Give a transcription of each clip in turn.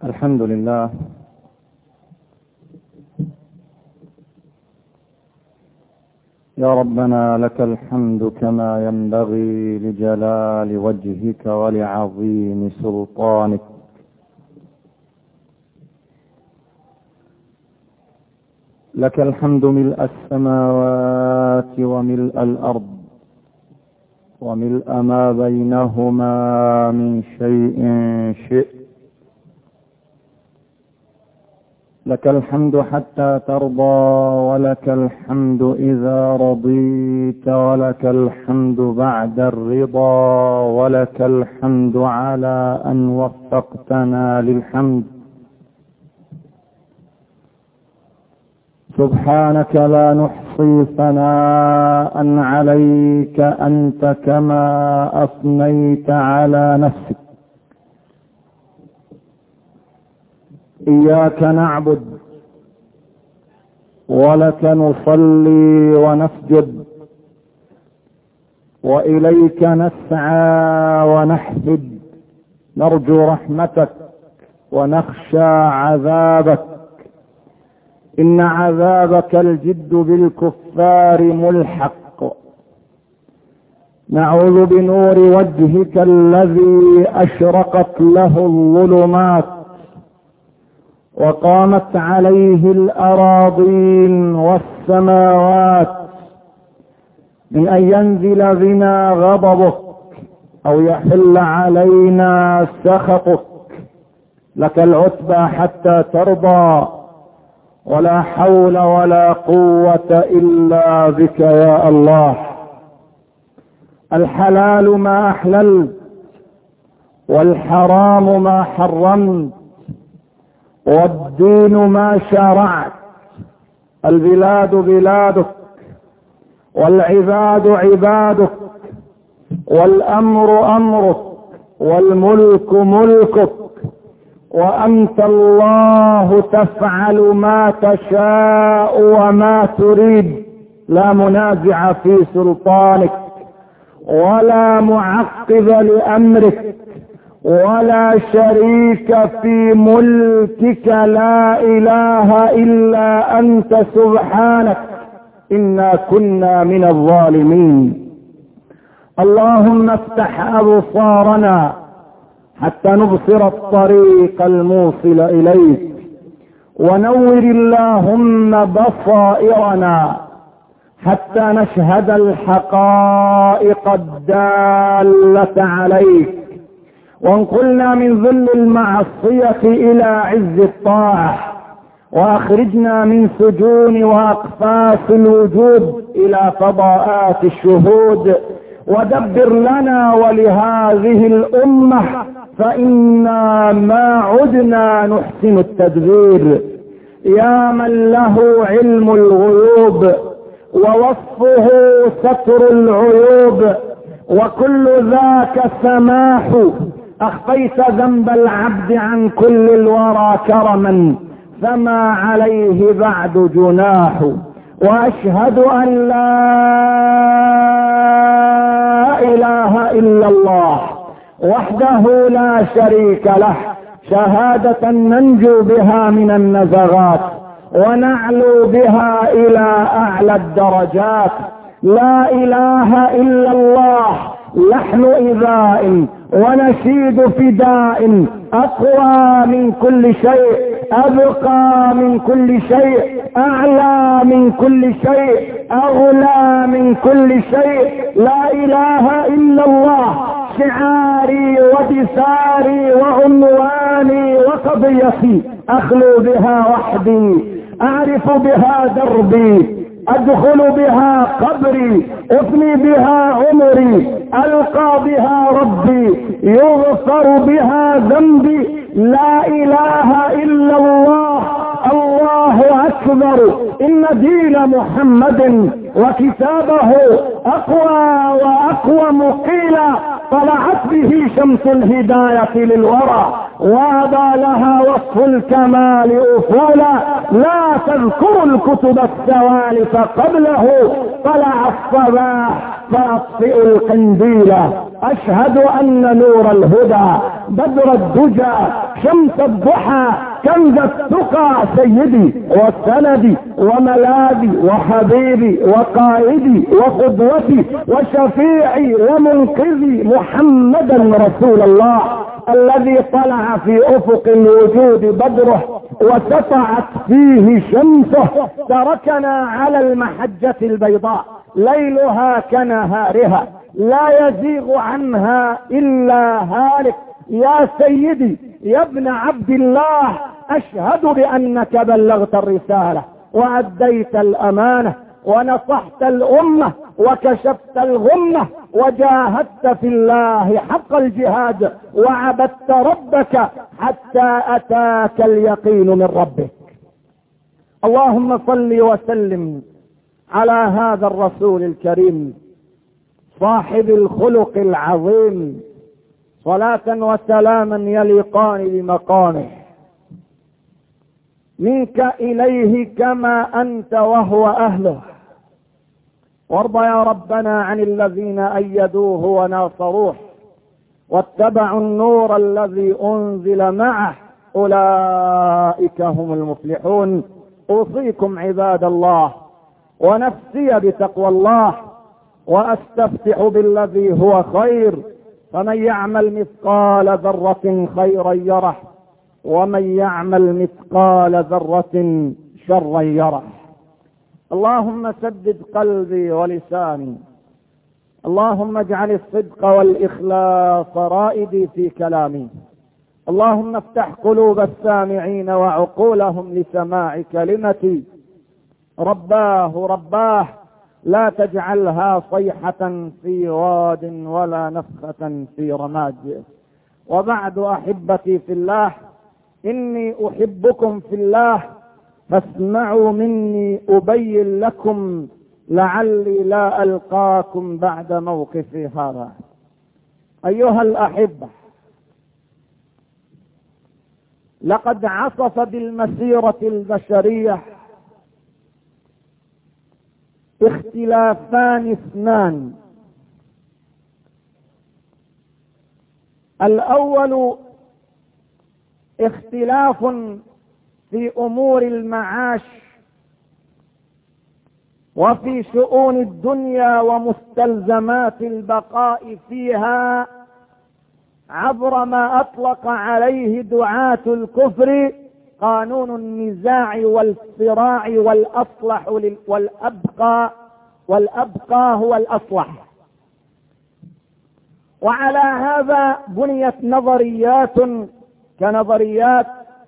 الحمد لله يا ربنا، لك الحمد كما ينبغي لجلال وجهك ولعظيم سلطانك. لك الحمد ملء السماوات وملء الأرض وملء ما بينهما من شيء شئت. لك الحمد حتى ترضى، ولك الحمد إذا رضيت، ولك الحمد بعد الرضا، ولك الحمد على أن وفقتنا للحمد. سبحانك لا نحصي ثناء عليك أنت كما أثنيت على نفسك. إياك نعبد ولك نصلي ونسجد، وإليك نسعى ونحفد، نرجو رحمتك ونخشى عذابك. إن عذابك الجد بالكفار ملحق. نعوذ بنور وجهك الذي أشرقت له الظلمات وقامت عليه الأراضين والسماوات، من أن ينزل بنا غضبك أو يحل علينا سخطك. لك العتبى حتى ترضى، ولا حول ولا قوة إلا بك يا الله. الحلال ما أحللت، والحرام ما حرمت، والدين ما شرعت. البلاد بلادك، والعباد عبادك، والأمر أمرك، والملك ملكك، وأنت الله تفعل ما تشاء وما تريد. لا منازع في سلطانك، ولا معقب لأمرك، ولا شريك في ملكك. لا إله إلا أنت سبحانك، إنا كنا من الظالمين. اللهم افتح أبصارنا حتى نبصر الطريق الموصل إليك، ونور اللهم بصائرنا حتى نشهد الحقائق الدالة عليك، وانقلنا من ذل المعصية إلى عز الطاعة، وأخرجنا من سجون وأقفاص الوجود إلى فضاءات الشهود. ودبر لنا ولهذه الأمة، فإنا ما عدنا نحسن التدبير. يا من له علم الغيوب، ووصفه ستر العيوب، وكل ذاك سماح. أخفيت ذنب العبد عن كل الورى كرما، فما عليه بعد جناح. وأشهد أن لا إله إلا الله وحده لا شريك له، شهادة ننجو بها من النزغات ونعلو بها إلى أعلى الدرجات. لا إله إلا الله، لحن إذاء ونشيد فداء، أقوى من كل شيء، أبقى من كل شيء، أعلى من كل شيء، أغلى من كل شيء. لا إله إلا الله، شعاري ودثاري وعنواني وقضيتي، أخلو بها وحدي، أعرف بها دربي، أدخل بها قبري، أفني بها عمري، ألقى بها ربي، يغفر بها ذنبي. لا إله إلا الله، الله أكبر. إن دين محمد وكتابه أقوى وأقوم قيلا، طلعت به شمس الهداية للورى، وابى لها وصف الكمال أفولا. لا تذكر الكتب السوالف قبله، طلع الصباح فأطفئ القنديل. أشهد أن نور الهدى بدر الدجى شمس الضحى كنز التقى سيدي وسندي وملاذي وحبيبي وقائدي وقدوتي وشفيعي ومنقذي محمدا رسول الله، الذي طلع في افق الوجود بدره وسطعت فيه شمسه، تركنا على المحجة البيضاء ليلها كنهارها لا يزيغ عنها الا هالك. يا سيدي يا ابن عبد الله، اشهد بانك بلغت الرسالة واديت الامانة ونصحت الامة وكشفت الغمة وجاهدت في الله حق الجهاد وعبدت ربك حتى اتاك اليقين من ربك. اللهم صل وسلم على هذا الرسول الكريم صاحب الخلق العظيم، صلاة وسلاما يليقان بمقامه، منك إليه كما أنت وهو أهله. وارض يا ربنا عن الذين أيدوه وناصروه واتبعوا النور الذي أنزل معه، أولئك هم المفلحون. أوصيكم عباد الله ونفسي بتقوى الله، وأستفتح بالذي هو خير، فمن يعمل مثقال ذرة خيرا يره ومن يعمل مثقال ذرة شرا يره. اللهم سدد قلبي ولساني، اللهم اجعل الصدق والإخلاص رائدي في كلامي، اللهم افتح قلوب السامعين وعقولهم لسماع كلمتي. رباه لا تجعلها صيحة في واد ولا نفخة في رماد. وبعد أحبتي في الله، إني أحبكم في الله فاسمعوا مني أبين لكم لعلي لا ألقاكم بعد موقفي هذا. أيها الأحبة، لقد عصف بالمسيرة البشرية اختلافان اثنان. الأول اختلاف في أمور المعاش وفي شؤون الدنيا ومستلزمات البقاء فيها، عبر ما أطلق عليه دعاة الكفر قانون النزاع والصراع والأصلح والأبقى هو الأصلح. وعلى هذا بنيت نظريات كنظريات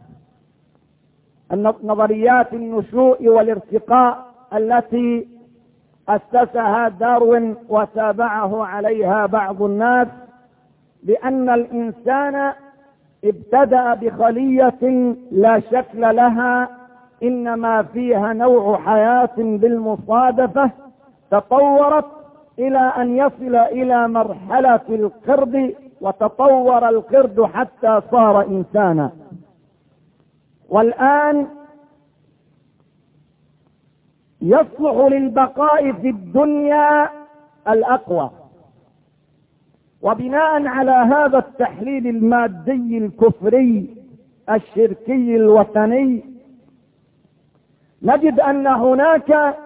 النشوء والارتقاء التي أسسها داروين وتابعه عليها بعض الناس، بأن الإنسان ابتدأ بخلية لا شكل لها، إنما فيها نوع حياة بالمصادفة، تطورت إلى أن يصل إلى مرحلة القرد، وتطور القرد حتى صار إنسانا. والآن يصلح للبقاء في الدنيا الأقوى. وبناء على هذا التحليل المادي الكفري الشركي الوثني، نجد أن هناك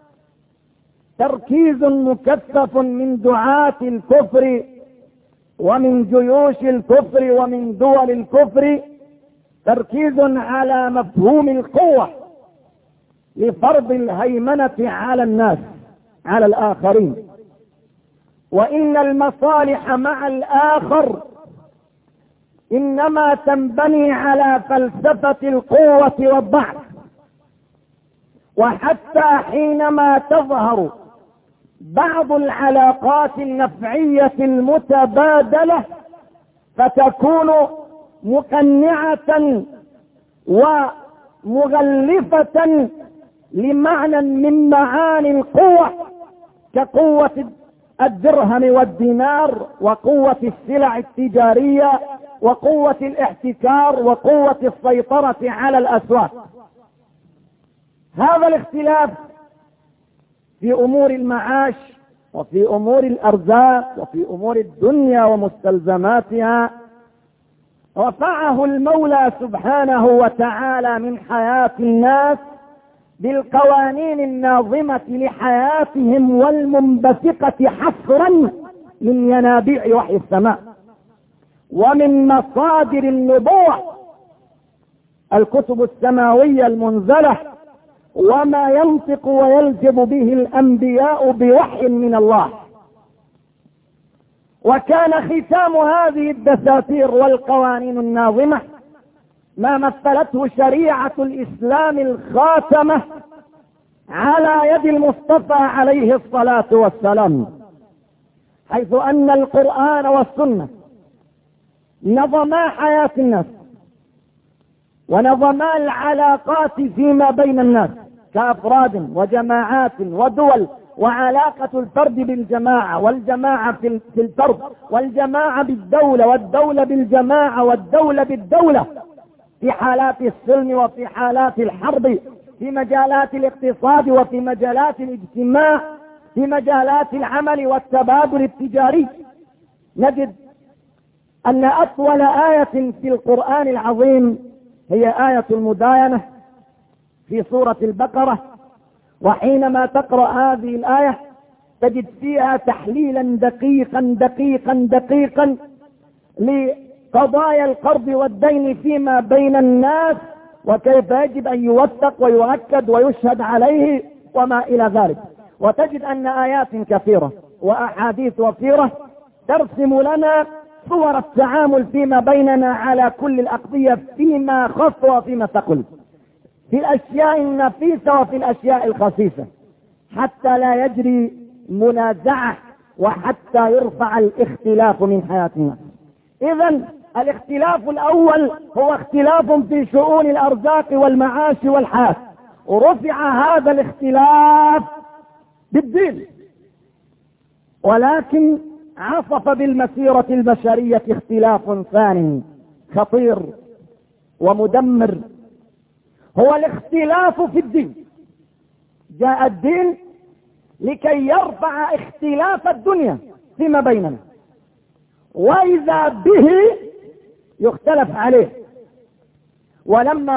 تركيز مكثف من دعاة الكفر ومن جيوش الكفر ومن دول الكفر، تركيز على مفهوم القوة لفرض الهيمنة على الناس، على الآخرين. وإن المصالح مع الآخر إنما تنبني على فلسفة القوة والضعف. وحتى حينما تظهر بعض العلاقات النفعية المتبادلة فتكون مقنعة ومغلفة لمعنى من معاني القوة، كقوة الدرهم والدينار، وقوة السلع التجارية، وقوة الاحتكار، وقوة السيطرة على الأسواق. هذا الاختلاف في أمور المعاش وفي أمور الأرزاق وفي أمور الدنيا ومستلزماتها. رفعه المولى سبحانه وتعالى من حياة الناس بالقوانين الناظمة لحياتهم والمنبثقة حصرا من ينابيع وحي السماء ومن مصادر النبوة، الكتب السماوية المنزلة وما ينطق ويلجب به الأنبياء بوحي من الله. وكان ختام هذه الدساتير والقوانين الناظمة ما مثلته شريعة الإسلام الخاتمة على يد المصطفى عليه الصلاة والسلام، حيث أن القرآن والسنة نظما حياة الناس ونظما العلاقات فيما بين الناس كأفراد وجماعات ودول، وعلاقة الفرد بالجماعة والجماعة في الفرد، والجماعة بالدولة والدولة بالجماعة والدولة بالدولة، في حالات السلم وفي حالات الحرب، في مجالات الاقتصاد وفي مجالات الاجتماع، في مجالات العمل والتبادل التجاري. نجد أن أطول آية في القرآن العظيم هي آية المداينة في سورة البقرة، وحينما تقرأ هذه الآية تجد فيها تحليلا دقيقا دقيقا دقيقا لقضايا القرض والدين فيما بين الناس، وكيف يجب أن يوثق ويؤكد ويشهد عليه وما إلى ذلك. وتجد أن آيات كثيرة وأحاديث وفيرة ترسم لنا صور التعامل فيما بيننا على كل الأقضية، فيما خف وفيما ثقل، في الأشياء النفيسة وفي الأشياء الخسيسة، حتى لا يجري منازعة وحتى يرفع الاختلاف من حياة الناس. إذن الاختلاف الأول هو اختلاف في شؤون الأرزاق والمعاش والحياة، ورفع هذا الاختلاف بالدين، ولكن عصف بالمسيرة البشرية اختلاف ثاني خطير ومدمر، هو الاختلاف في الدين. جاء الدين لكي يرفع اختلاف الدنيا فيما بيننا، وإذا به يختلف عليه. ولما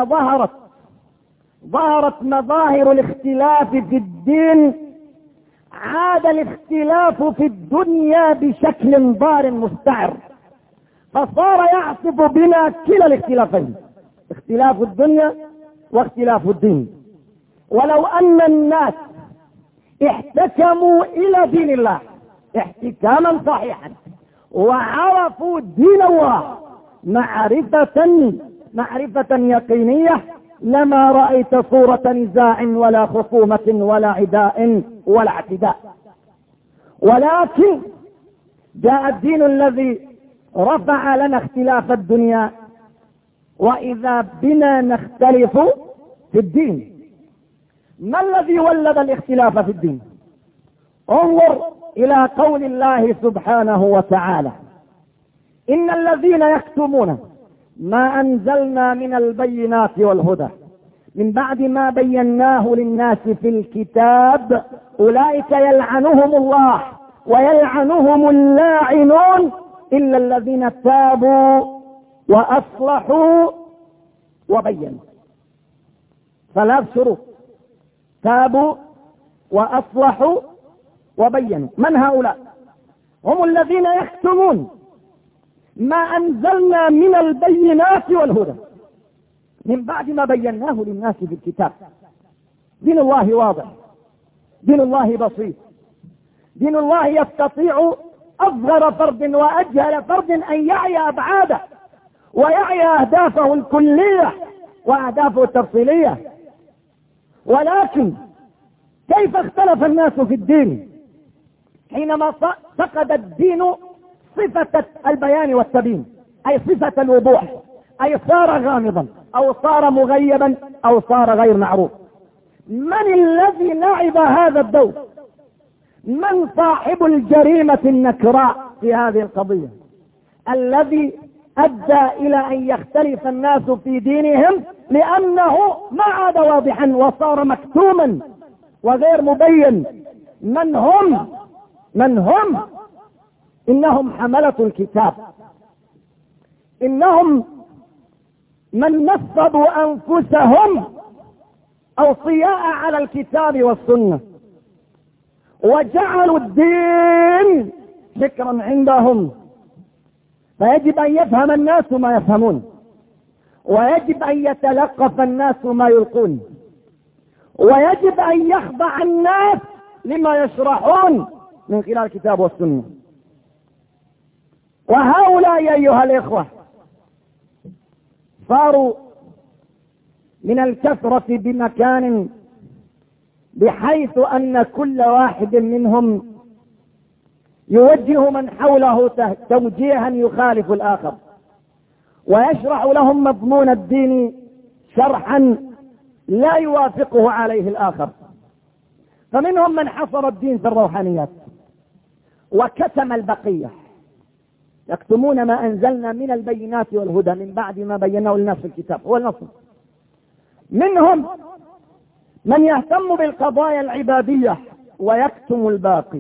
ظهرت مظاهر الاختلاف في الدين، عاد الاختلاف في الدنيا بشكل ضار مستعر، فصار يعصف بنا كلا الاختلافين، اختلاف الدنيا واختلاف الدين. ولو أن الناس احتكموا إلى دين الله احتكاما صحيحا وعرفوا دين الله معرفة يقينية، لما رأيت صورة نزاع ولا خصومة ولا عداء ولا اعتداء. ولكن جاء الدين الذي رفع لنا اختلاف الدنيا، وإذا بنا نختلف في الدين. ما الذي ولد الاختلاف في الدين؟ انظر إلى قول الله سبحانه وتعالى: إن الذين يكتمون ما أنزلنا من البينات والهدى من بعد ما بيناه للناس في الكتاب أولئك يلعنهم الله ويلعنهم اللاعنون إلا الذين تابوا وأصلحوا وبينوا. 3 شروط: تابوا وأصلحوا وبينوا. من هؤلاء؟ هم الذين يكتمون ما أنزلنا من البينات والهدى من بعد ما بيناه للناس في الكتاب. دين الله واضح، دين الله بسيط، دين الله يستطيع أصغر فرد وأجهل فرد أن يعي أبعاده ويعي أهدافه الكلية وأهدافه التفصيلية. ولكن كيف اختلف الناس في الدين حينما فقد الدين صفة البيان والتبيين، أي صفة الوضوح، أي صار غامضا أو صار مغيبا أو صار غير معروف؟ من الذي لعب هذا الدور؟ من صاحب الجريمة النكراء في هذه القضية الذي أدى إلى أن يختلف الناس في دينهم؟ لأنه ما عاد واضحا وصار مكتوما وغير مبين. من هم؟ من هم؟ إنهم حملة الكتاب، إنهم من نصبوا أنفسهم أوصياء على الكتاب والسنة، وجعلوا الدين ذكرا عندهم. فيجب أن يفهم الناس ما يفهمون، ويجب أن يتلقف الناس ما يلقون، ويجب أن يخضع الناس لما يشرحون من خلال الكتاب والسنة. وهؤلاء أيها الإخوة صاروا من الكثرة بمكان، بحيث أن كل واحد منهم يوجه من حوله توجيها يخالف الآخر، ويشرح لهم مضمون الدين شرحا لا يوافقه عليه الآخر. فمنهم من حصر الدين في الروحانيات وكتم البقية، يكتمون ما أنزلنا من البينات والهدى من بعد ما بيناه للناس في الكتاب هو النصر. منهم من يهتم بالقضايا العبادية ويكتم الباقي،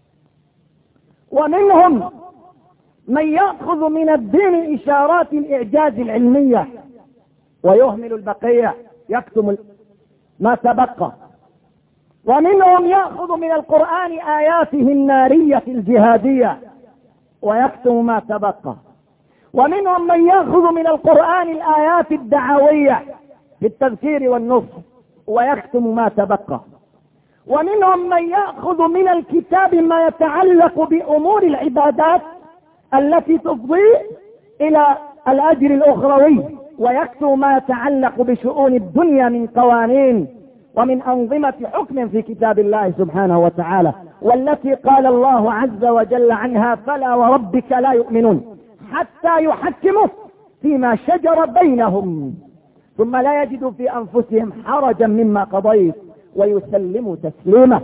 ومنهم من يأخذ من الدين إشارات الإعجاز العلمية ويهمل البقية، يكتم ما تبقى. ومنهم يأخذ من القرآن آياته النارية الجهادية ويكتم ما تبقى. ومنهم من يأخذ من القرآن الآيات الدعوية في التذكير والنصح ويكتم ما تبقى. ومنهم من يأخذ من الكتاب ما يتعلق بأمور العبادات التي تفضي إلى الأجر الأخروي ويكتم ما يتعلق بشؤون الدنيا من قوانين ومن أنظمة حكم في كتاب الله سبحانه وتعالى، والتي قال الله عز وجل عنها: فلا وربك لا يؤمنون حتى يحكموا فيما شجر بينهم ثم لا يجدوا في أنفسهم حرجا مما قضيت ويسلموا تسليما.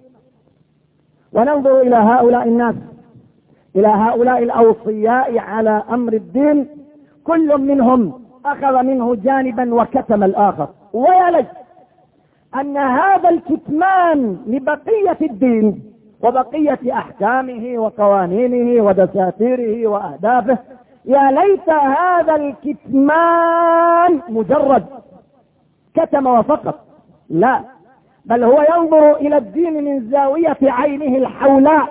وننظر إلى هؤلاء الناس، إلى هؤلاء الأوصياء على أمر الدين، كل منهم أخذ منه جانبا وكتم الآخر. ويلج أن هذا الكتمان لبقية الدين وبقية أحكامه وقوانينه ودساتيره وأهدافه، يا ليت هذا الكتمان مجرد كتم وفقط، لا، بل هو ينظر إلى الدين من زاوية عينه الحولاء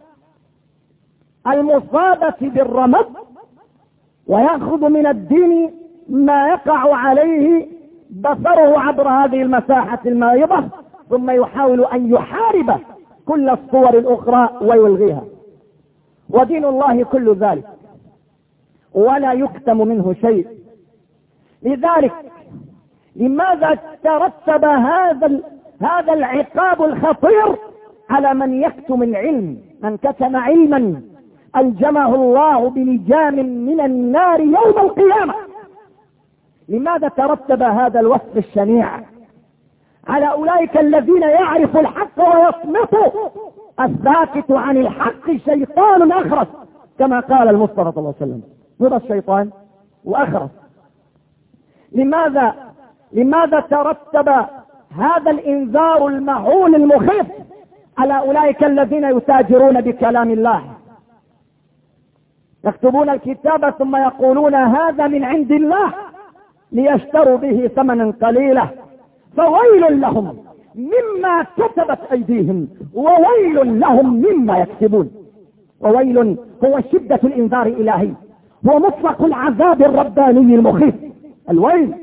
المصابة بالرمد، ويأخذ من الدين ما يقع عليه بصره عبر هذه المساحة المائضة، ثم يحاول أن يحارب كل الصور الأخرى ويلغيها. ودين الله كل ذلك ولا يكتم منه شيء. لذلك لماذا ترتب هذا العقاب الخطير على من يكتم العلم؟ من كتم علما ألجمه الله بلجام من النار يوم القيامة. لماذا ترتب هذا الوصف الشنيع على أولئك الذين يعرفوا الحق ويصمتوا؟ الساكت عن الحق شيطان أخرس، كما قال المصطفى صلى الله عليه وسلم: هو الشيطان وأخرس. لماذا ترتب هذا الإنذار المهول المخيف على أولئك الذين يتاجرون بكلام الله؟ يكتبون الكتاب ثم يقولون هذا من عند الله ليشتروا به ثمنا قليلا، فويل لهم مما كتبت أيديهم وويل لهم مما يكسبون. وويل هو شدة الإنذار الإلهي، هو مطلق العذاب الرباني المخيف، الويل.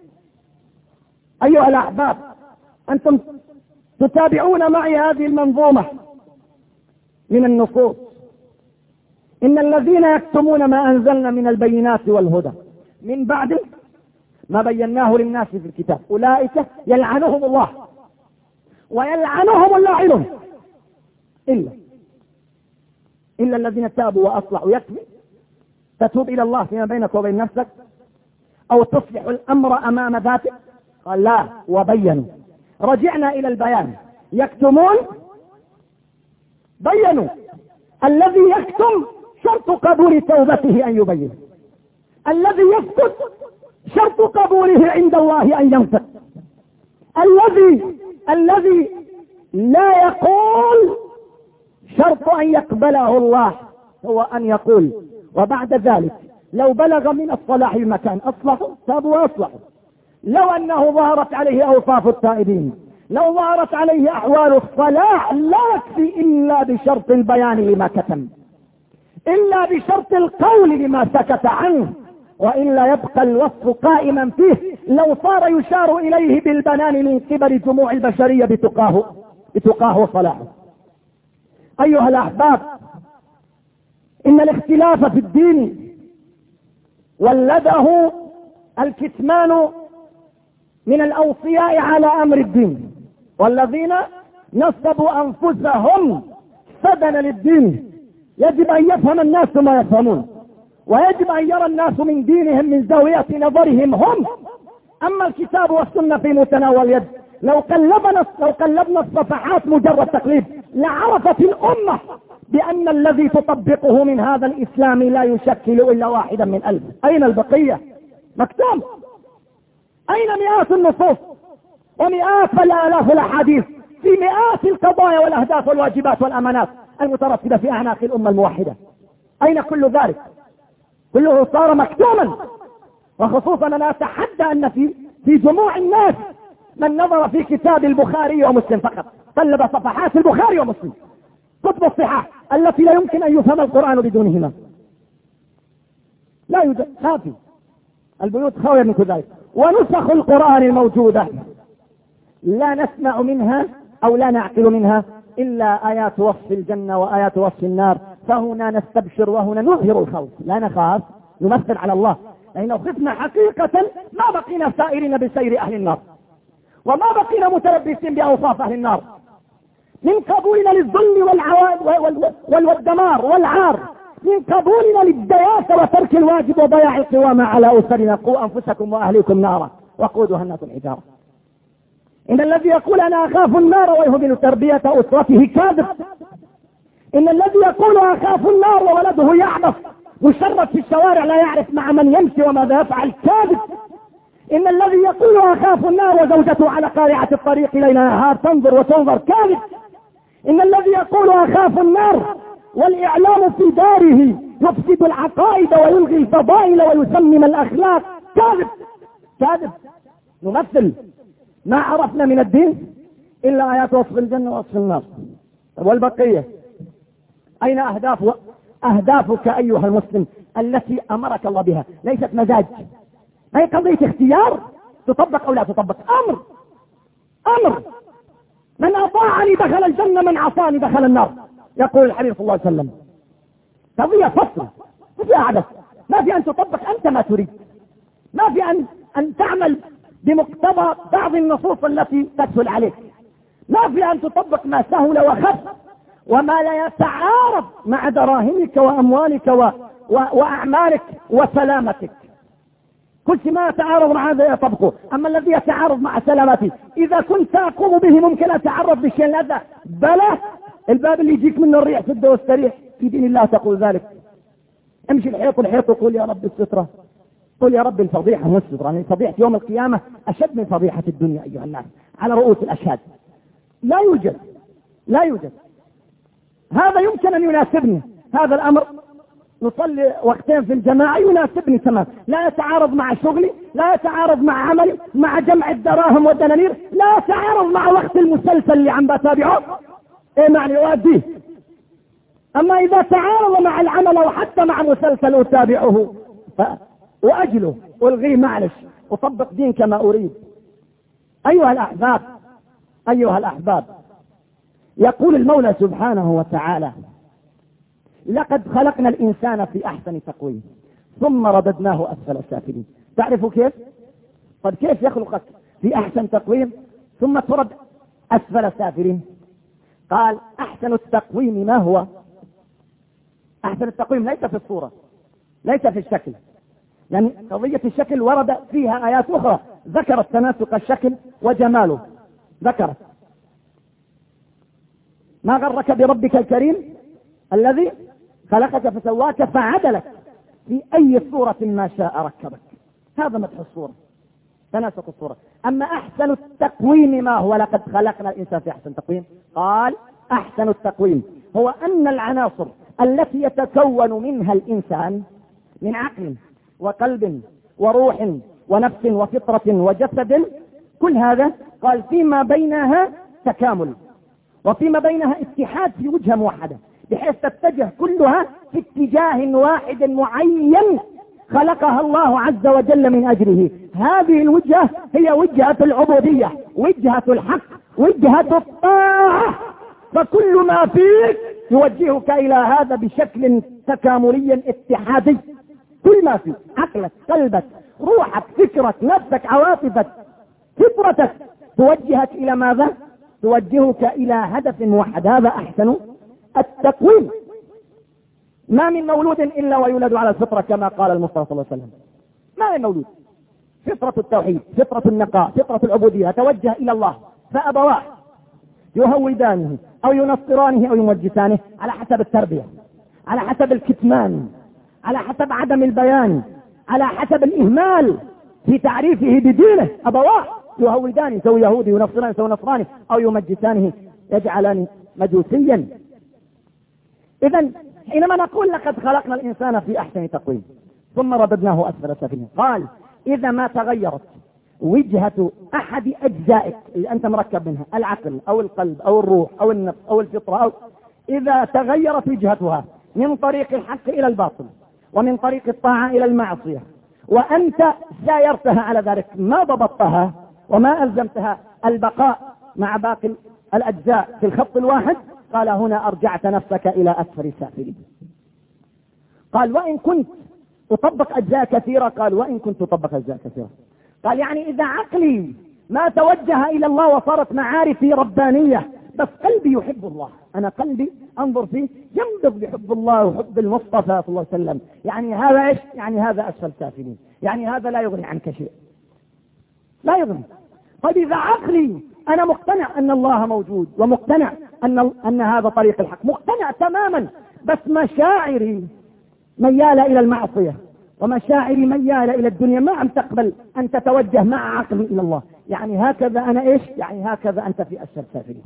أيها الأحباب، أنتم تتابعون معي هذه المنظومة من النصوص. إن الذين يكتمون ما أنزلنا من البينات والهدى من بعد ما بيناه للناس في الكتاب أولئك يلعنهم الله ويلعنهم اللاعنون إلا الذين تابوا وأصلحوا. يكفي تتوب إلى الله فيما بينك وبين نفسك أو تصلح الأمر أمام ذاتك؟ قال لا، وبينوا. رجعنا إلى البيان. يكتمون، بينوا. الذي يكتم شرط قبول توبته أن يبين، الذي يسكت شرط قبوله عند الله أن ينطق، الذي لا يقول شرط أن يقبله الله هو أن يقول وبعد ذلك لو بلغ من الصلاح المكان أصلحوا تابوا وأصلحوا. لو أنه ظهرت عليه أوصاف التائبين، لو ظهرت عليه أحوال الصلاح، لا يكفي إلا بشرط البيان لما كتم، إلا بشرط القول لما سكت عنه، وإلا يبقى الوصف قائما فيه لو صار يشار إليه بالبنان من قبل جموع البشرية بتقاه وصلاحه. أيها الأحباب، إن الاختلاف في الدين ولده الكتمان من الأوصياء على أمر الدين، والذين نصبوا أنفسهم سدنا للدين يجب أن يفهم الناس ما يفهمون، ويجب أن يرى الناس من دينهم من زاوية نظرهم هم. أما الكتاب والسنة في متناول يد، لو قلبنا الصفحات مجرد تقليد لعرفت الأمة بأن الذي تطبقه من هذا الإسلام لا يشكل إلا واحدا من 1000. أين البقية؟ مكتوم. أين مئات النصوص ومئات الآلاف الأحاديث في مئات القضايا والأهداف والواجبات والأمانات المترتبة في أعناق الأمة الموحدة؟ أين كل ذلك؟ كله صار مكتوما. وخصوصا أنا أتحدى أن في جموع الناس من نظر في كتاب البخاري ومسلم فقط، قلب صفحات البخاري ومسلم، كتب الصحاح التي لا يمكن أن يفهم القرآن بدونهما. لا يوجد، خافي البيوت خاوية من كذلك. ونسخ القرآن الموجودة لا نسمع منها أو لا نعقل منها إلا آيات وصف الجنة وآيات وصف النار، فهنا نستبشر وهنا نظهر الخوف، لا نخاف، نمثل على الله. لأن لو خفنا حقيقة ما بقينا سائرين بسير أهل النار، وما بقينا متلبسين بأوصاف أهل النار، من قبولنا للظلم والدمار والعار، من قبولنا للدياسة وترك الواجب وضياع القوام على أسرنا. قوا أنفسكم وأهليكم نارا وقودها الناس الحجارة. إن الذي يقول أنا أخاف النار ويهمل تربية أسرته كاذب. إن الذي يقول أخاف النار وولده يعبث مشرد في الشوارع لا يعرف مع من يمشي وماذا يفعل كاذب. إن الذي يقول أخاف النار وزوجته على قارعة الطريق ليل نهار تنظر وتنظر كاذب. إن الذي يقول أخاف النار والإعلام في داره يفسد العقائد ويلغي الفضائل ويسمم الأخلاق كاذب. كاذب. نمثل. ما عرفنا من الدين إلا آيات وصف الجنة ووصف النار. والبقية أين أهدافك أيها المسلم التي أمرك الله بها؟ ليست مزاج، ما هي قضية اختيار تطبق أو لا تطبق، أمر. من أطاعني دخل الجنة، من عصاني دخل النار، يقول الحبيب صلى الله عليه وسلم. قضية فصل، ما في عبث، ما في أن تطبق أنت ما تريد، ما في أن تعمل بمقتضى بعض النصوص التي تسهل عليك، ما في أن تطبق ما سهل وخف وما لا يتعارض مع دراهمك وأموالك وأعمالك وسلامتك. كل شيء ما يتعارض مع هذا يطبقه. أما الذي يتعارض مع سلامتي إذا كنت أقوم به ممكن أتعرض بشيء لذا، بلى الباب اللي يجيك منه الريح سده واستريح. في دين الله تقول ذلك. امشي الحيط وقول يا رب السترة، قل يا رب الفضيحة والسترة. يعني فضيحة يوم القيامة أشد من فضيحة الدنيا أيها الناس على رؤوس الأشهاد. لا يوجد. هذا يمكن أن يناسبني، هذا الأمر نصلي وقتين في الجماعة يناسبني تمام، لا يتعارض مع شغلي، لا يتعارض مع عملي، مع جمع الدراهم والدنانير، لا يتعارض مع وقت المسلسل اللي عم بتابعه، ايه معني أؤديه. أما إذا تعارض مع العمل وحتى مع مسلسل أتابعه وأجله والغيه معلش أطبق دين كما أريد. أيها الأحباب، يقول المولى سبحانه وتعالى لقد خلقنا الإنسان في أحسن تقويم ثم رددناه أسفل سافلين. تعرفوا كيف؟ طيب كيف يخلقك في أحسن تقويم ثم ترد أسفل سافلين؟ قال أحسن التقويم ما هو؟ أحسن التقويم ليس في الصورة، ليس في الشكل، يعني قضية الشكل ورد فيها آيات أخرى ذكرت تناسق الشكل وجماله، ذكرت ما غرك بربك الكريم الذي خلقك فسواك فعدلك في أي صورة ما شاء ركبك. هذا مدح الصورة، تناسق الصورة. أما أحسن التقويم ما هو؟ لقد خلقنا الإنسان في أحسن تقويم. قال أحسن التقويم هو أن العناصر التي يتكون منها الإنسان من عقل وقلب وروح ونفس وفطرة وجسد، كل هذا قال فيما بينها تكامل، وفيما بينها اتحاد في وجهة موحدة، بحيث تتجه كلها في اتجاه واحد معين خلقها الله عز وجل من أجله. هذه الوجهة هي وجهة العبودية، وجهة الحق، وجهة الطاعة. فكل ما فيك يوجهك إلى هذا بشكل تكاملي اتحادي. كل ما فيك، عقلك، قلبك، روحك، فكرك، نفسك، عواطفك، فطرتك، توجهك إلى ماذا؟ توجهك إلى هدف موحد. هذا أحسن التقويم. ما من مولود إلا ويولد على الفطرة كما قال المصطفى صلى الله عليه وسلم. ما من مولود، فطرة التوحيد، فطرة النقاء، فطرة العبودية، توجه إلى الله، فأبواه يهودانه أو ينصرانه أو يمجسانه على حسب التربية، على حسب الكتمان، على حسب عدم البيان، على حسب الإهمال في تعريفه بدينه. أبواه يهودانه، سوى يهودي، ينصرانه سوى نصراني، أو يمجسانه يجعلاني مجوسيا. إذن حينما نقول لقد خلقنا الإنسان في أحسن تقويم ثم رددناه أسفل سافلين، قال إذا ما تغيرت وجهة أحد أجزائك اللي أنت مركب منها، العقل أو القلب أو الروح أو النفس أو الفطرة، أو إذا تغيرت وجهتها من طريق الحق إلى الباطل ومن طريق الطاعة إلى المعصية، وأنت سايرتها على ذلك، ما ضبطتها وما ألزمتها البقاء مع باقي الأجزاء في الخط الواحد، قال هنا أرجعت نفسك إلى أسفل سافلين. قال وإن كنت أطبق أجزاء كثيرة، قال وإن كنت أطبق أجزاء كثيرة، قال يعني إذا عقلي ما توجه إلى الله وصارت معارفي ربانية، بس قلبي يحب الله، أنا قلبي أنظر فيه ينبض بحب الله وحب المصطفى صلى الله عليه وسلم، يعني هذا إيش؟ يعني هذا أسفل سافلين، يعني هذا لا يغني عنك شيء، لا يغني. قد إذا عقلي أنا مقتنع أن الله موجود، ومقتنع أن هذا طريق الحق، مقتنع تماما، بس مشاعري ميالة إلى المعصية، ومشاعري ميالة إلى الدنيا، ما عم تقبل أن تتوجه مع عقلي إلى الله، يعني هكذا أنا إيش؟ يعني هكذا أنت في أسفل سافلين.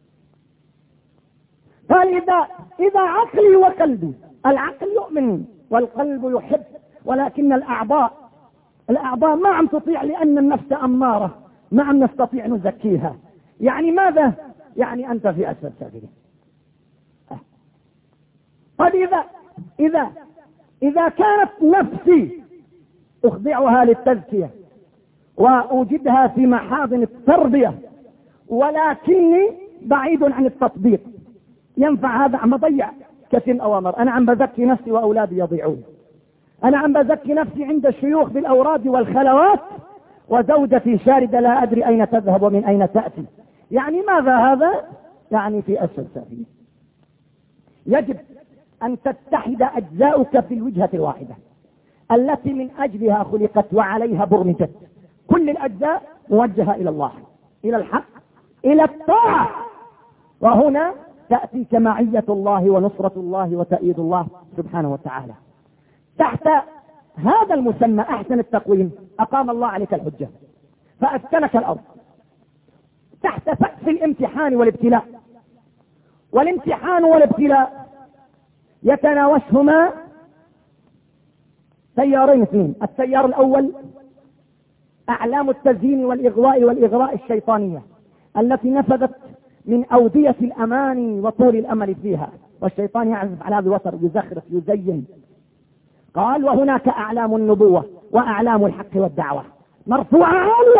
قال إذا عقلي وقلبي، العقل يؤمن والقلب يحب، ولكن الأعضاء ما عم تطيع، لأن النفس أمارة، ما عم نستطيع نزكيها. يعني ماذا؟ يعني أنت في أسفل سافلين. قد إذا كانت نفسي أخضعها للتزكية وأوجدها في محاضن التربية، ولكني بعيد عن التطبيق، ينفع هذا؟ عم أضيع كثير من الأوامر، أنا عم بزكي نفسي وأولادي يضيعون، أنا عم بزكي نفسي عند الشيوخ بالأوراد والخلوات، وزوجتي شاردة لا أدري أين تذهب ومن أين تأتي. يعني ماذا هذا؟ يعني في أسفل سافلين. يجب أن تتحد أجزاؤك في الوجهة الواحدة التي من أجلها خلقت وعليها برمجت. كل الأجزاء موجهة إلى الله، إلى الحق، إلى الطاعة. وهنا تأتي كمعية الله ونصرة الله وتأييد الله سبحانه وتعالى. تحت هذا المسمى أحسن التقويم أقام الله عليك الحجة فأسكنك الأرض تحت سقف الامتحان والابتلاء. والامتحان والابتلاء يتناوشهما تيارين اثنين. التيار الأول أعلام التزيين والإغواء الشيطانية التي نفذت من أودية الأمان وطول الأمل فيها، والشيطان يعزف على هذا الوتر، يزخرف، يزين. قال وهناك أعلام النبوة وأعلام الحق والدعوة مرفوعة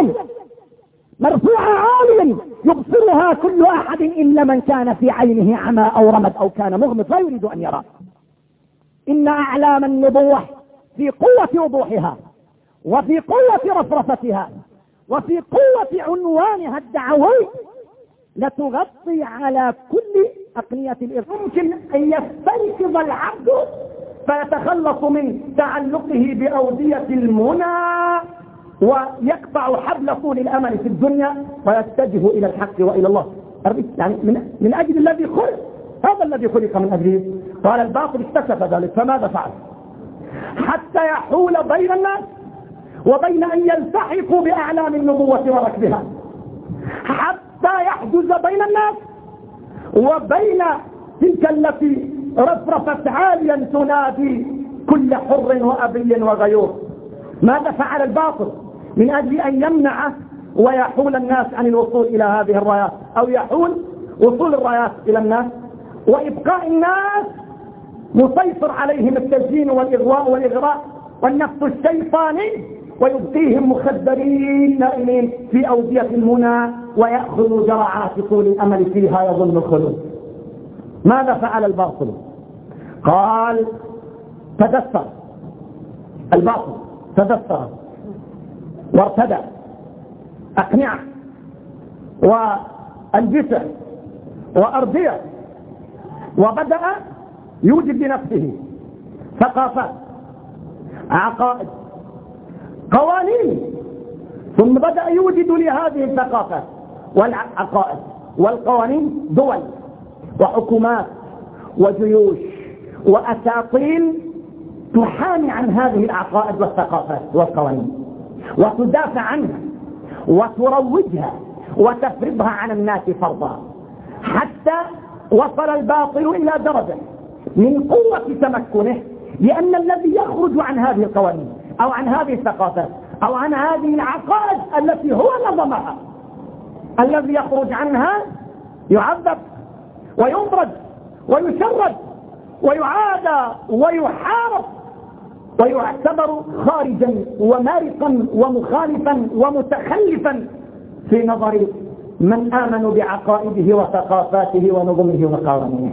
عاليا يبصرها كل أحد إلا من كان في عينه عمى أو رمد أو كان مغمض لا يريد أن يرى. إن أعلام النبوة في قوة وضوحها، وفي قوة رفرفتها، وفي قوة عنوانها الدعوي لتغطي على كل أقنية الإرهاب. يمكن أن يستيقظ العبد فيتخلص من تعلقه بأودية المنى ويقطع حبل طول الأمل في الدنيا ويتجه إلى الحق وإلى الله، يعني من أجل الذي خلق، هذا الذي خلق من أجله. قال الباطل اكتشف ذلك فماذا فعل؟ حتى يحول بين الناس وبين أن يلتحقوا بأعلام النبوة وركبها، حتى يحجز بين الناس وبين تلك التي رفرفت عاليا تنادي كل حر وأبي وغيور. ماذا فعل الباطل من أجل أن يمنع ويحول الناس عن الوصول إلى هذه الرايات، أو يحول وصول الرايات إلى الناس وإبقاء الناس مسيطر عليهم التزيين والإغواء والإغراء والنفس الشيطاني، ويبقيهم مخدرين نائمين في أودية المنى ويأخذوا جرعات طول الأمل فيها يظن الخلود. ماذا فعل الباطل؟ قال تدثر الباطل، تدثر وارتدى أقنعة وألبسة وأرضية، وبدأ يوجد بنفسه ثقافات، عقائد، قوانين، ثم بدأ يوجد لهذه الثقافات والعقائد والقوانين دول وحكومات وجيوش وأساطيل تحامي عن هذه العقائد والثقافات والقوانين وتدافع عنها وتروجها وتفرضها على الناس فرضا، حتى وصل الباطل إلى درجة من قوة تمكنه، لأن الذي يخرج عن هذه القوانين أو عن هذه الثقافات أو عن هذه العقائد التي هو نظمها، الذي يخرج عنها يعذب ويمرد ويشرد ويعادى ويحارب ويعتبر خارجا ومارقا ومخالفا ومتخلفا في نظر من آمنوا بعقائده وثقافاته ونظمه وقوانينه.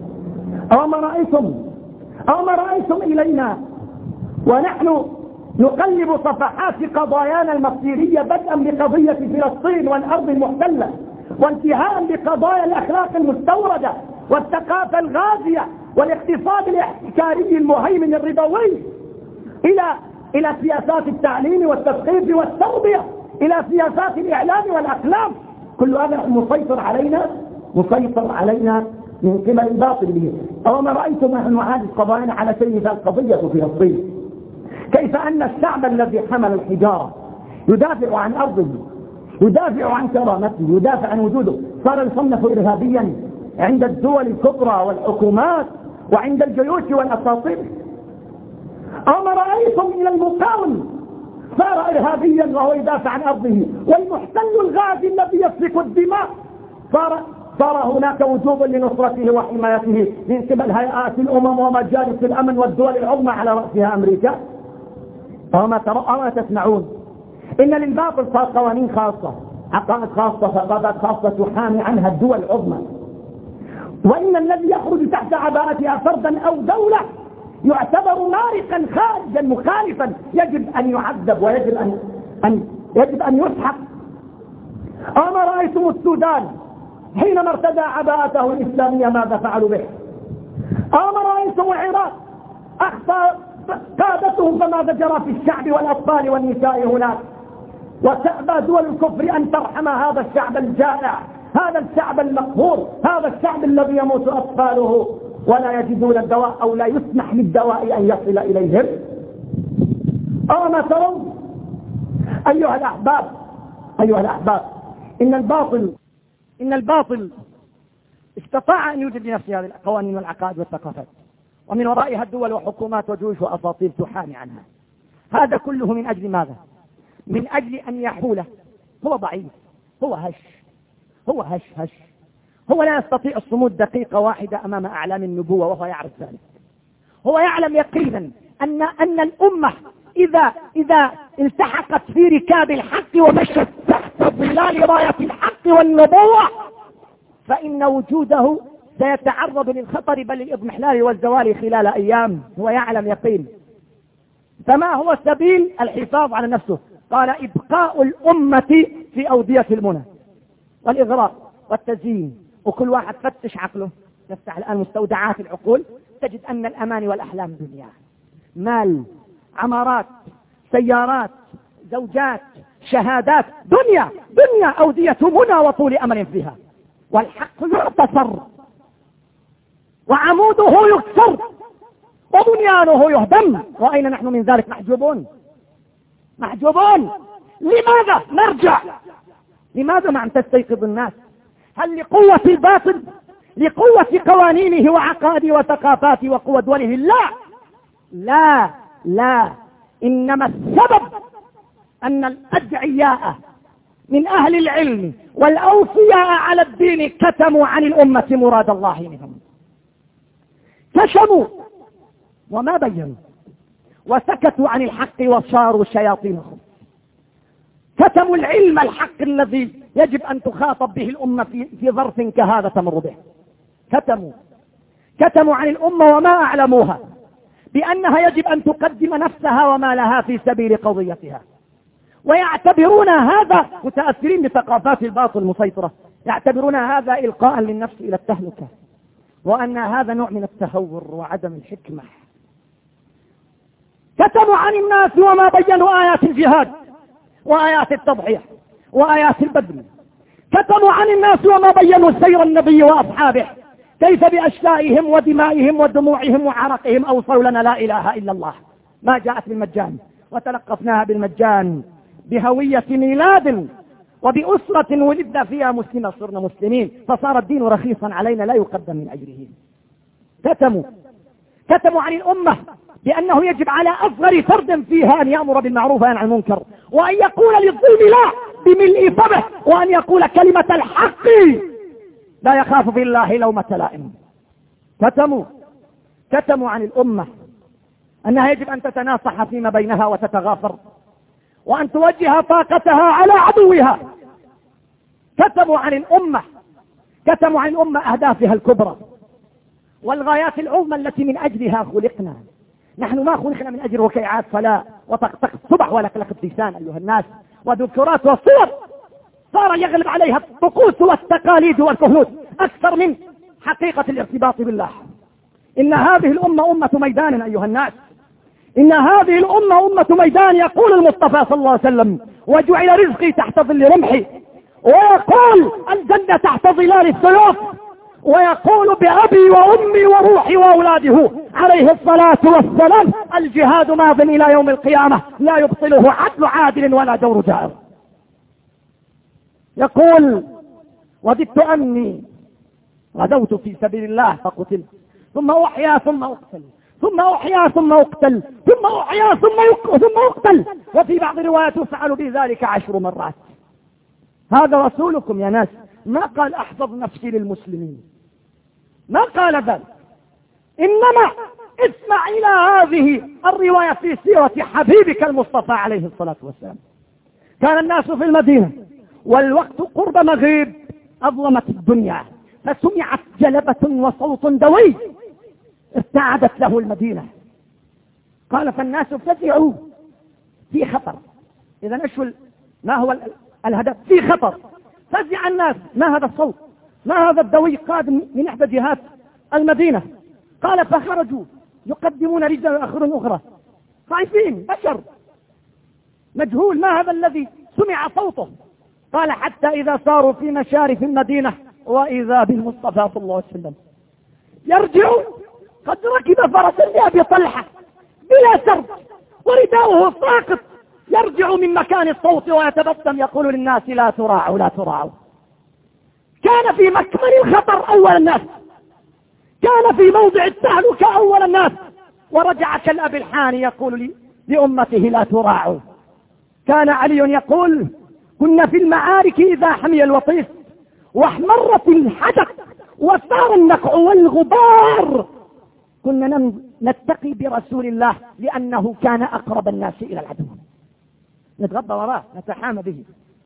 أو ما رأيتم إلينا ونحن نقلب صفحات قضايانا المصيرية، بدءا بقضية فلسطين والأرض المحتلة، وانتهاء بقضايا الأخلاق المستوردة والثقافة الغازية والاقتصاد الاحتكاري المهيمن الربوي، إلى سياسات التعليم والتثقيف والتربية، إلى سياسات الإعلام والأقلام. كل هذا مسيطر علينا من قبل الباطل به. أو ما رأيتم نحن نعالج قضايانا على سبيل القضية في فلسطين، كيف أن الشعب الذي حمل الحجارة يدافع عن أرضه، يدافع عن كرامته، يدافع عن وجوده، صار يصنف إرهابيا عند الدول الكبرى والحكومات وعند الجيوش والأساطيل. أو ما رأيتم إلى المقاوم صار إرهابيا وهو يدافع عن أرضه، والمحتل الغازي الذي يسفك الدماء صار هناك وجوب لنصرته وحمايته من قبل هيئات الأمم ومجالس الأمن والدول العظمى على رأسها أمريكا. أما تسمعون إن للباطل صار قوانين خاصة، عقائد خاصة، ثقافات خاصة تحامي عنها الدول العظمى، وإن الذي يخرج تحت عباءتها فردا أو دولة يعتبر مارقا خارجا مخالفا، يجب أن يعذب ويجب أن يسحق. أما رأيتم السودان حينما ارتدى عباءته الإسلامية ماذا فعلوا به؟ أما رأيتم العراق أخطأ قادتهم فماذا جرى في الشعب والأطفال والنساء هناك؟ وتأبى دول الكفر أن ترحم هذا الشعب الجائع، هذا الشعب المقهور، هذا الشعب الذي يموت أطفاله ولا يجدون الدواء أو لا يسمح للدواء أن يصل إليهم. أما ترون أيها الأحباب إن الباطل استطاع أن يوجد لنفسه هذه القوانين والعقائد والثقافات، ومن ورائها الدول وحكومات وجيوش وأساطيل تحامي عنها. هذا كله من أجل ماذا؟ من أجل أن يحول. هو ضعيف، هو هش، هو لا يستطيع الصمود دقيقة واحدة أمام أعلام النبوة، وهو يعرف ذلك. هو يعلم يقينا أن الأمة إذا التحقت في ركاب الحق ومشت تحت ظلال راية الحق والنبوة فإن وجوده سيتعرض للخطر بل للإضمحلال والزوال خلال أيام. هو يعلم يقين. فما هو سبيل الحفاظ على نفسه؟ قال إبقاء الأمة في أودية المنى والإغراء والتزيين. وكل واحد فتش عقله، يفتح الآن مستودعات العقول، تجد أن الأمان والأحلام دنيا، مال، عمارات، سيارات، زوجات، شهادات، دنيا أودية منى وطول أمل فيها، والحق يعتصر وعموده يكسر وبنيانه يهدم. وأين نحن من ذلك؟ محجوبون. لماذا نرجع؟ لماذا ما تستيقظ الناس؟ هل لقوة الباطل؟ لقوة قوانينه وعقائده وثقافاته وقوة دوله. لا لا لا، إنما السبب أن الأدعياء من أهل العلم والأوفياء على الدين كتموا عن الأمة مراد الله منهم، كشموا وما بينوا، وسكتوا عن الحق وصاروا شياطينهم. كتموا العلم الحق الذي يجب أن تخاطب به الأمة في ظرف كهذا تمر به. كتموا عن الأمة وما أعلموها بأنها يجب أن تقدم نفسها وما لها في سبيل قضيتها، ويعتبرون هذا متأثرين بثقافات الباطل المسيطرة، يعتبرون هذا إلقاء للنفس إلى التهلكة، وأن هذا نوع من التهور وعدم الحكمة. كتموا عن الناس وما بينوا آيات الجهاد وآيات التضحية وآيات البذل. كتموا عن الناس وما بينوا سير النبي وأصحابه، كيف بأشلائهم ودمائهم ودموعهم وعرقهم أوصلوا لنا لا إله إلا الله، ما جاءت بالمجان وتلقفناها بالمجان، بهوية ميلاد وبأسرة ولدنا فيها مسلمة صرنا مسلمين، فصار الدين رخيصا علينا لا يقدم من أجله. كتموا عن الأمة بأنه يجب على أصغر فرد فيها أن يأمر بالمعروف وينهى عن المنكر، وأن يقول للظلم لا بملء فمه، وأن يقول كلمة الحق لا يخاف في الله لومة لائم. كتموا عن الأمة أنها يجب أن تتناصح فيما بينها وتتغافر، وأن توجه طاقتها على عدوها. كتموا عن الأمة أهدافها الكبرى والغايات العظمى التي من أجلها خلقنا. نحن ما خلقنا من أجل ركيعات صلاة وطقطق الصبح ولكلكة لسان أيها الناس وذكرات وصور صار يغلب عليها الطقوس والتقاليد والكهنوت أكثر من حقيقة الارتباط بالله. إن هذه الأمة أمة ميدان أيها الناس، إن هذه الأمة أمة ميدان. يقول المصطفى صلى الله عليه وسلم: وجعل رزقي تحت ظل رمحي، ويقول الجنة تحت ظلال السيوف، ويقول بأبي وأمي وروحي وأولاده عليه الصلاة والسلام: الجهاد ماض إلى يوم القيامة لا يبطله عدل عادل ولا دور جائر. يقول: وددت أني غدوت في سبيل الله فقتلت، ثم أحيا ثم أقتل، ثم أحيا ثم أقتل، ثم أحيا ثم أقتل، وفي بعض الروايات يفعل بذلك 10 مرات. هذا رسولكم يا ناس، ما قال أحفظ نفسي للمسلمين، ما قال ذلك، إنما اسمع إلى هذه الرواية في سيرة حبيبك المصطفى عليه الصلاة والسلام. كان الناس في المدينة والوقت قرب مغيب، أظلمت الدنيا، فسمعت جلبة وصوت دوي ارتعدت له المدينة. قال: فالناس فزعوا، في خطر. إذا ما هو الهدف؟ في خطر. فزع الناس، ما هذا الصوت؟ ما هذا الدوي قادم من إحدى جهات المدينة؟ قال: فخرجوا يقدمون رجلا ويأخرون أخرى، خايفين، بشر، مجهول، ما هذا الذي سمع صوته؟ قال: حتى إذا صاروا في مشارف المدينة وإذا بالمصطفى صلى الله عليه وسلم يرجع قد ركب فرسا لأبي طلحة بلا سرج ورداؤه ساقط، يرجع من مكان الصوت ويتبسم يقول للناس: لا تراعوا لا تراعوا. كان في مكمن الخطر أول الناس، كان في موضع التهلكة أول الناس، ورجع كالأب الحاني يقول لأمته: لا تراعوا. كان علي يقول: كنا في المعارك إذا حمي الوطيس واحمرت الحدق وصار النقع والغبار كنا نتقي برسول الله لأنه كان أقرب الناس إلى العدو، نتغضى وراه، نتحامى به.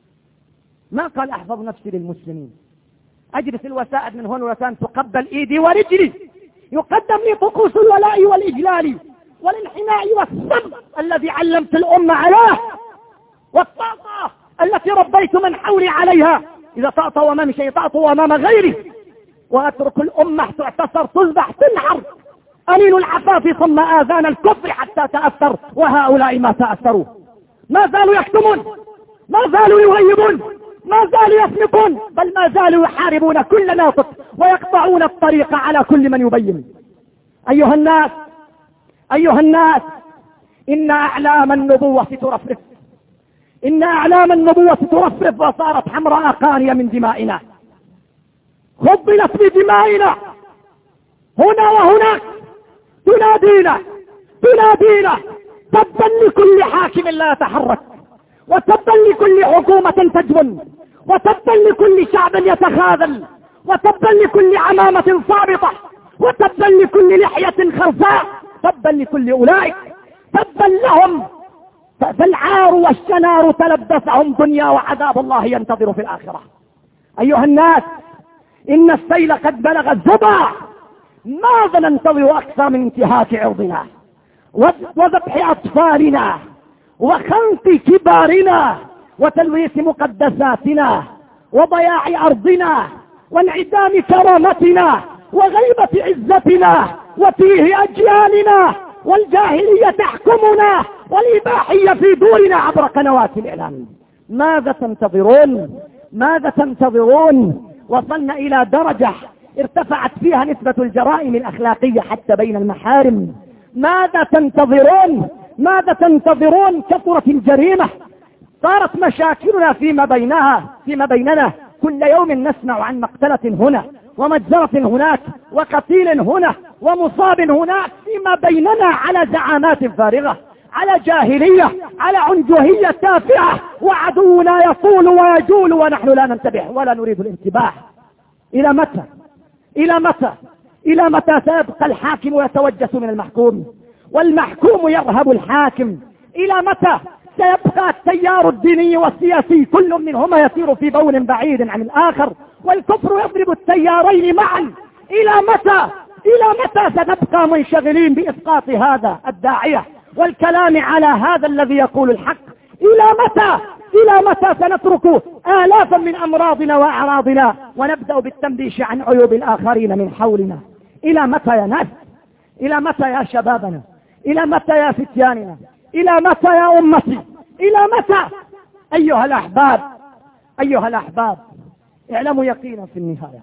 ما قال أحفظ نفسي للمسلمين، أجلس الوسائد من هون وكان تقبل إيدي ورجلي، يقدم لي طقوس الولاء والإجلال والانحناء والصبر الذي علمت الأمة عليه، والطاقة التي ربيت من حولي عليها. إذا طأطوا أمام شيء طأطوا أمام غيري، وأترك الأمة تعتصر تذبح تنحر. أنين العفاف صم آذان الكفر حتى تأثر، وهؤلاء ما تأثروا، ما زالوا يكتمون، ما زالوا يغيبون، ما زالوا يسنقون، بل ما زالوا يحاربون كل ناطق ويقطعون الطريق على كل من يبين. أيها الناس، أيها الناس، إن أعلام النبوة ترفرف، إن أعلام النبوة ترفرف وصارت حمراء قانية من دمائنا. خضلت بدمائنا هنا وهناك، تنادينا تبا لكل حاكم لا يتحرك، وتبا لكل حكومة تجبن، وتبا لكل شعب يتخاذل، وتبا لكل عمامة صامتة، وتبا لكل لحية خرساء، تبا لكل أولئك، تبا لهم، فالعار والشنار تلبسهم دنيا وعذاب الله ينتظر في الآخرة. أيها الناس، إن السيل قد بلغ الزبا، ماذا ننتظر أكثر من انتهاك عرضنا وذبح أطفالنا وخنق كبارنا وتلويث مقدساتنا وضياع أرضنا وانعدام كرامتنا وغيبة عزتنا وتيه أجيالنا، والجاهلية تحكمنا والإباحية في دورنا عبر قنوات الإعلام؟ ماذا تنتظرون؟ وصلنا إلى درجة ارتفعت فيها نسبة الجرائم الأخلاقية حتى بين المحارم. ماذا تنتظرون؟ كثرت الجريمة، صارت مشاكلنا فيما بيننا كل يوم نسمع عن مقتلة هنا ومجزرة هناك وقتيل هنا ومصاب هناك فيما بيننا، على زعامات فارغة، على جاهلية، على عنجهية تافهة، وعدونا يطول ويجول ونحن لا ننتبه ولا نريد الانتباه. إلى متى سيبقى الحاكم يتوجس من المحكوم والمحكوم يرهب الحاكم؟ إلى متى سيبقى التيار الديني والسياسي كل منهما يسير في بون بعيد عن الآخر، والكفر يضرب التيارين معا؟ إلى متى سنبقى منشغلين بإسقاط هذا الداعية والكلام على هذا الذي يقول الحق؟ إلى متى سنترك آلافا من أمراضنا وأعراضنا ونبدأ بالتنبيش عن عيوب الآخرين من حولنا؟ إلى متى يا ناس؟ إلى متى يا شبابنا؟ إلى متى يا فتياننا؟ إلى متى يا أمتي؟ إلى متى؟ أيها الأحباب، اعلموا يقينا في النهاية،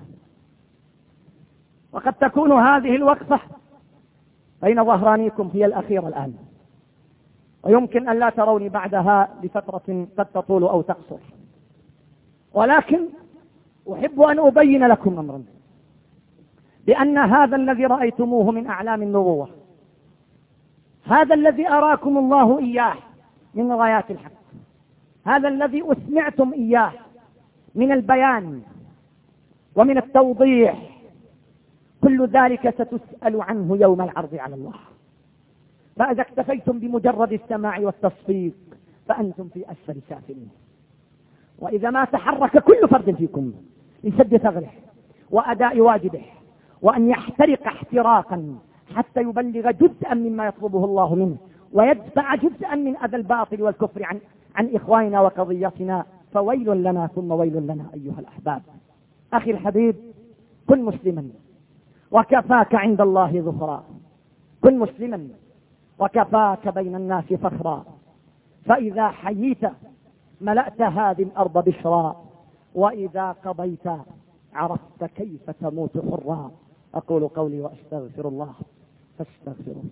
وقد تكون هذه الوقفة بين ظهرانيكم هي الأخيرة الآن، ويمكن أن لا تروني بعدها لفترة قد تطول أو تقصر، ولكن أحب أن أبين لكم أمرا، بأن هذا الذي رأيتموه من أعلام النبوة، هذا الذي أراكم الله إياه من غايات الحق، هذا الذي أسمعتم إياه من البيان ومن التوضيح، كل ذلك ستسأل عنه يوم العرض على الله. فإذا اكتفيتم بمجرد السماع والتصفيق فأنتم في أسفل سافلين. وإذا ما تحرك كل فرد فيكم لسد ثغره وأداء واجبه، وأن يحترق احتراقا حتى يبلغ جزءا مما يطلبه الله منه، ويدفع جزءا من أذى الباطل والكفر عن إخواننا وقضيتنا، فويل لنا ثم ويل لنا. أيها الأحباب، أخي الحبيب، كن مسلما وكفاك عند الله ظفرا، كن مسلما وكفاك بين الناس فخرا، فإذا حييت ملأت هذه الأرض بشرا، وإذا قضيت عرفت كيف تموت حرا. أقول قولي وأستغفر الله فاستغفروه.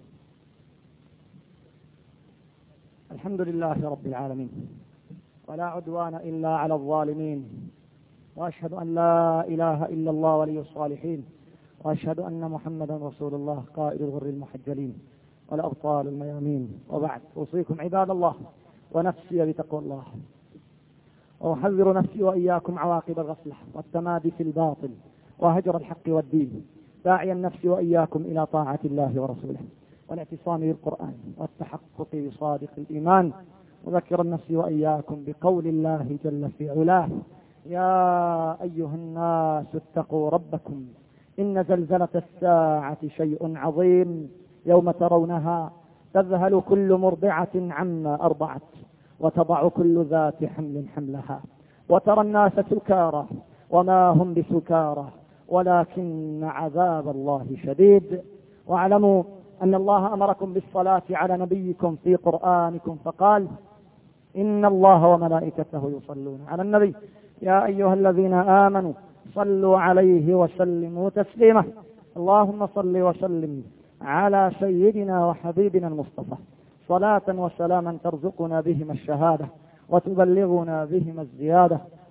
الحمد لله رب العالمين، ولا عدوان إلا على الظالمين، وأشهد أن لا إله إلا الله ولي الصالحين، وأشهد أن محمدا رسول الله قائد الغر المحجلين والأبطال الميامين. وبعد، أوصيكم عباد الله ونفسي بتقوى الله، وأحذر نفسي وإياكم عواقب الغفلة والتمادي في الباطل وهجر الحق والدين، داعيا النفس وإياكم إلى طاعة الله ورسوله والاعتصام بالقرآن والتحقق بصادق الإيمان، وذكر النفس وإياكم بقول الله جل في علاه: يا أيها الناس اتقوا ربكم إن زلزلة الساعة شيء عظيم، يوم ترونها تذهل كل مرضعة عما أرضعت وتضع كل ذات حمل حملها، وترى الناس سكارى وما هم بسكارى ولكن عذاب الله شديد. واعلموا أن الله أمركم بالصلاة على نبيكم في قرآنكم فقال: إن الله وملائكته يصلون على النبي يا أيها الذين آمنوا صلوا عليه وسلموا تسليما. اللهم صل وسلم على سيدنا وحبيبنا المصطفى صلاة وسلاما ترزقنا بهما الشهادة وتبلغنا بهما الزيادة،